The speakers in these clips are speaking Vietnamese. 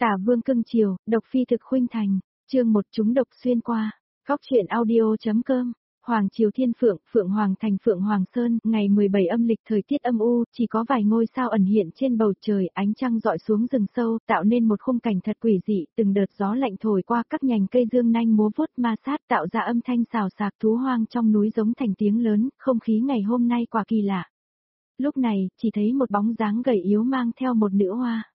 Tả Vương cưng chiều, độc phi thực khuynh thành, chương 1 chúng độc xuyên qua. Góc truyện audio.com. Hoàng Triều Thiên Phượng, Phượng Hoàng Thành Phượng Hoàng Sơn, ngày 17 âm lịch thời tiết âm u, chỉ có vài ngôi sao ẩn hiện trên bầu trời, ánh trăng dọi xuống rừng sâu, tạo nên một khung cảnh thật quỷ dị, từng đợt gió lạnh thổi qua các nhành cây dương nanh múa vuốt ma sát tạo ra âm thanh xào xạc thú hoang trong núi giống thành tiếng lớn, không khí ngày hôm nay quả kỳ lạ. Lúc này, chỉ thấy một bóng dáng gầy yếu mang theo một nữ hoa.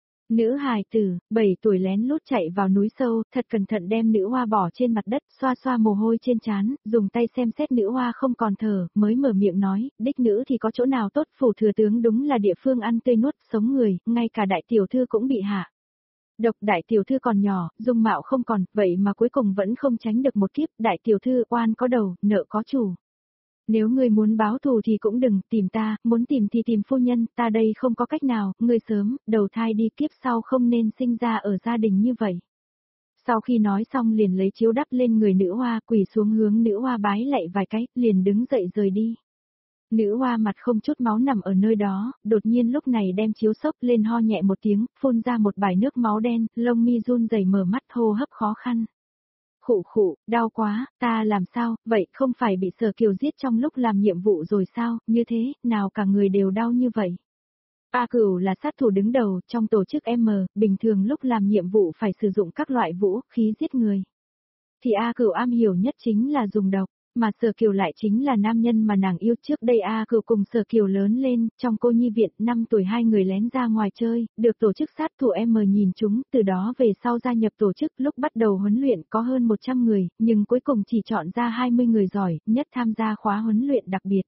Nữ hài tử, 7 tuổi lén lút chạy vào núi sâu, thật cẩn thận đem nữ hoa bỏ trên mặt đất, xoa xoa mồ hôi trên trán, dùng tay xem xét nữ hoa không còn thở, mới mở miệng nói, đích nữ thì có chỗ nào tốt, phủ thừa tướng đúng là địa phương ăn tươi nuốt sống người, ngay cả đại tiểu thư cũng bị hạ. Độc đại tiểu thư còn nhỏ, dung mạo không còn, vậy mà cuối cùng vẫn không tránh được một kiếp, đại tiểu thư oan có đầu, nợ có chủ. Nếu ngươi muốn báo thù thì cũng đừng tìm ta, muốn tìm thì tìm phu nhân, ta đây không có cách nào, ngươi sớm, đầu thai đi kiếp sau không nên sinh ra ở gia đình như vậy. Sau khi nói xong liền lấy chiếu đắp lên người nữ hoa, quỳ xuống hướng nữ hoa bái lạy vài cái, liền đứng dậy rời đi. Nữ hoa mặt không chút máu nằm ở nơi đó, đột nhiên lúc này đem chiếu xốc lên ho nhẹ một tiếng, phun ra một bãi nước máu đen, lông mi run rẩy mở mắt hô hấp khó khăn. Khụ khụ, đau quá, ta làm sao, vậy không phải bị Sở Kiều giết trong lúc làm nhiệm vụ rồi sao, như thế, nào cả người đều đau như vậy. A Cửu là sát thủ đứng đầu trong tổ chức M, bình thường lúc làm nhiệm vụ phải sử dụng các loại vũ khí giết người. Thì A Cửu am hiểu nhất chính là dùng độc, mà Sở Kiều lại chính là nam nhân mà nàng yêu trước đây. A Cửu cùng Sở Kiều lớn lên, trong cô nhi viện 5 tuổi hai người lén ra ngoài chơi, được tổ chức sát thủ M nhìn chúng, từ đó về sau gia nhập tổ chức. Lúc bắt đầu huấn luyện có hơn 100 người, nhưng cuối cùng chỉ chọn ra 20 người giỏi nhất tham gia khóa huấn luyện đặc biệt.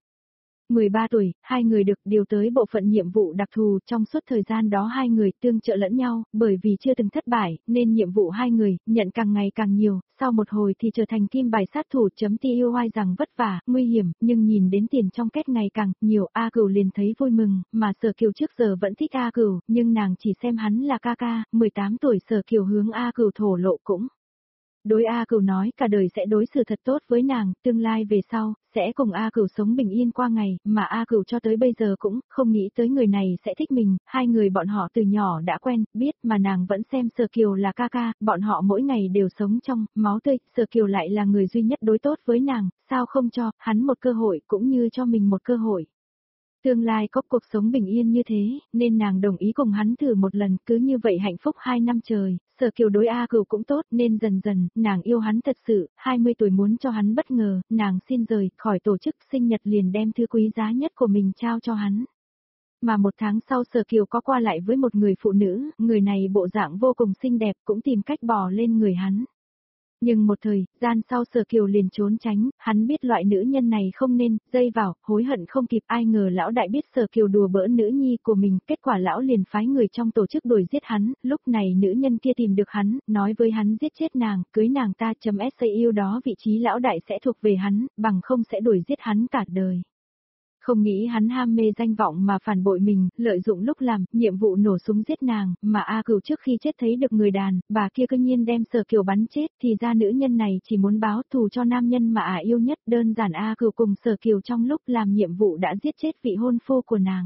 13 tuổi, hai người được điều tới bộ phận nhiệm vụ đặc thù, trong suốt thời gian đó hai người tương trợ lẫn nhau, bởi vì chưa từng thất bại, nên nhiệm vụ hai người nhận càng ngày càng nhiều, sau một hồi thì trở thành kim bài sát thủ. TUI rằng vất vả, nguy hiểm, nhưng nhìn đến tiền trong két ngày càng nhiều, A Cửu liền thấy vui mừng, mà Sở Kiều trước giờ vẫn thích A Cửu, nhưng nàng chỉ xem hắn là ca ca. 18 tuổi Sở Kiều hướng A Cửu thổ lộ cũng. Đối A Cửu nói cả đời sẽ đối xử thật tốt với nàng, tương lai về sau, sẽ cùng A Cửu sống bình yên qua ngày, mà A Cửu cho tới bây giờ cũng không nghĩ tới người này sẽ thích mình, hai người bọn họ từ nhỏ đã quen, biết mà nàng vẫn xem Sở Kiều là ca ca, bọn họ mỗi ngày đều sống trong máu tươi, Sở Kiều lại là người duy nhất đối tốt với nàng, sao không cho hắn một cơ hội cũng như cho mình một cơ hội. Tương lai có cuộc sống bình yên như thế, nên nàng đồng ý cùng hắn thử một lần, cứ như vậy hạnh phúc 2 năm trời. Sở Kiều đối A Cửu cũng tốt, nên dần dần, nàng yêu hắn thật sự, 20 tuổi muốn cho hắn bất ngờ, nàng xin rời khỏi tổ chức sinh nhật liền đem thứ quý giá nhất của mình trao cho hắn. Mà 1 tháng sau Sở Kiều có qua lại với một người phụ nữ, người này bộ dạng vô cùng xinh đẹp cũng tìm cách bò lên người hắn. Nhưng một thời gian sau Sở Kiều liền trốn tránh, hắn biết loại nữ nhân này không nên dây vào, hối hận không kịp. Ai ngờ lão đại biết Sở Kiều đùa bỡn nữ nhi của mình, kết quả lão liền phái người trong tổ chức đuổi giết hắn. Lúc này nữ nhân kia tìm được hắn, nói với hắn giết chết nàng, cưới nàng ta. .sau đó vị trí lão đại sẽ thuộc về hắn, bằng không sẽ đuổi giết hắn cả đời. Không nghĩ hắn ham mê danh vọng mà phản bội mình, lợi dụng lúc làm nhiệm vụ nổ súng giết nàng, mà A Cửu trước khi chết thấy được người đàn bà kia cứ nhiên đem Sở Kiều bắn chết, thì ra nữ nhân này chỉ muốn báo thù cho nam nhân mà yêu nhất. Đơn giản A Cửu cùng Sở Kiều trong lúc làm nhiệm vụ đã giết chết vị hôn phu của nàng.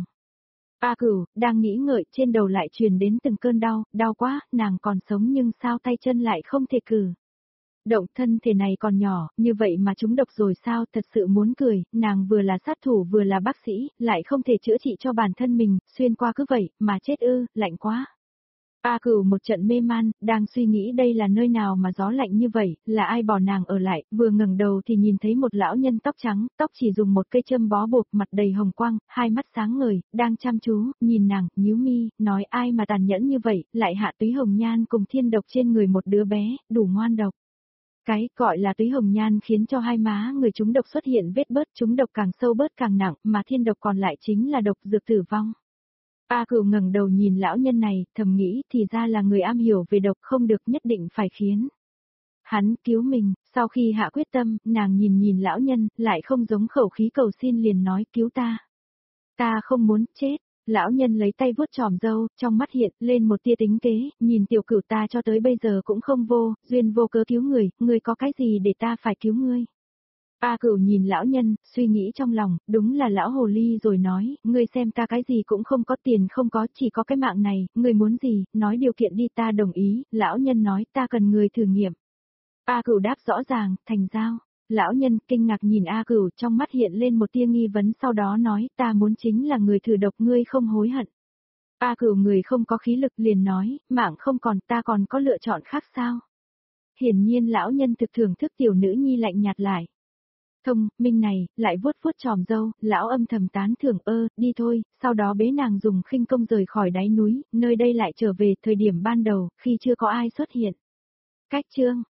A Cửu đang nghĩ ngợi, trên đầu lại truyền đến từng cơn đau, đau quá, nàng còn sống nhưng sao tay chân lại không thể cử động, thân thể này còn nhỏ, như vậy mà trúng độc rồi sao, thật sự muốn cười, nàng vừa là sát thủ vừa là bác sĩ, lại không thể chữa trị cho bản thân mình, xuyên qua cứ vậy, mà chết ư, lạnh quá. A Cửu một trận mê man, đang suy nghĩ đây là nơi nào mà gió lạnh như vậy, là ai bỏ nàng ở lại, vừa ngẩng đầu thì nhìn thấy một lão nhân tóc trắng, tóc chỉ dùng một cây châm bó buộc, mặt đầy hồng quang, hai mắt sáng ngời, đang chăm chú, nhìn nàng, nhíu mi, nói ai mà tàn nhẫn như vậy, lại hạ túy hồng nhan cùng thiên độc trên người một đứa bé, đủ ngoan độc. Cái gọi là túy hồng nhan khiến cho hai má người trúng độc xuất hiện vết bớt, trúng độc càng sâu bớt càng nặng, mà thiên độc còn lại chính là độc dược tử vong. A Cửu ngẩng đầu nhìn lão nhân này, thầm nghĩ thì ra là người am hiểu về độc, không được, nhất định phải khiến hắn cứu mình. Sau khi hạ quyết tâm, nàng nhìn lão nhân, lại không giống khẩu khí cầu xin liền nói cứu ta. Ta không muốn chết. Lão nhân lấy tay vuốt chòm râu, trong mắt hiện lên một tia tính kế, nhìn Tiểu Cửu ta cho tới bây giờ cũng không duyên vô cớ cứu người, ngươi có cái gì để ta phải cứu ngươi? A Cửu nhìn lão nhân, suy nghĩ trong lòng, đúng là lão hồ ly rồi nói, ngươi xem ta cái gì cũng không có, tiền không có, chỉ có cái mạng này, ngươi muốn gì, nói điều kiện đi, ta đồng ý. Lão nhân nói, ta cần người thử nghiệm. A Cửu đáp rõ ràng, thành giao. Lão nhân kinh ngạc nhìn A Cửu, trong mắt hiện lên một tia nghi vấn, sau đó nói, ta muốn chính là người thử độc, ngươi không hối hận. A Cửu người không có khí lực liền nói, mạng không còn, ta còn có lựa chọn khác sao? Hiển nhiên lão nhân thực thưởng thức tiểu nữ nhi lạnh nhạt lại. Thông minh này, lại vuốt vuốt tròm râu, lão âm thầm tán thưởng, đi thôi, sau đó bế nàng dùng khinh công rời khỏi đáy núi, nơi đây lại trở về thời điểm ban đầu, khi chưa có ai xuất hiện. Cách chương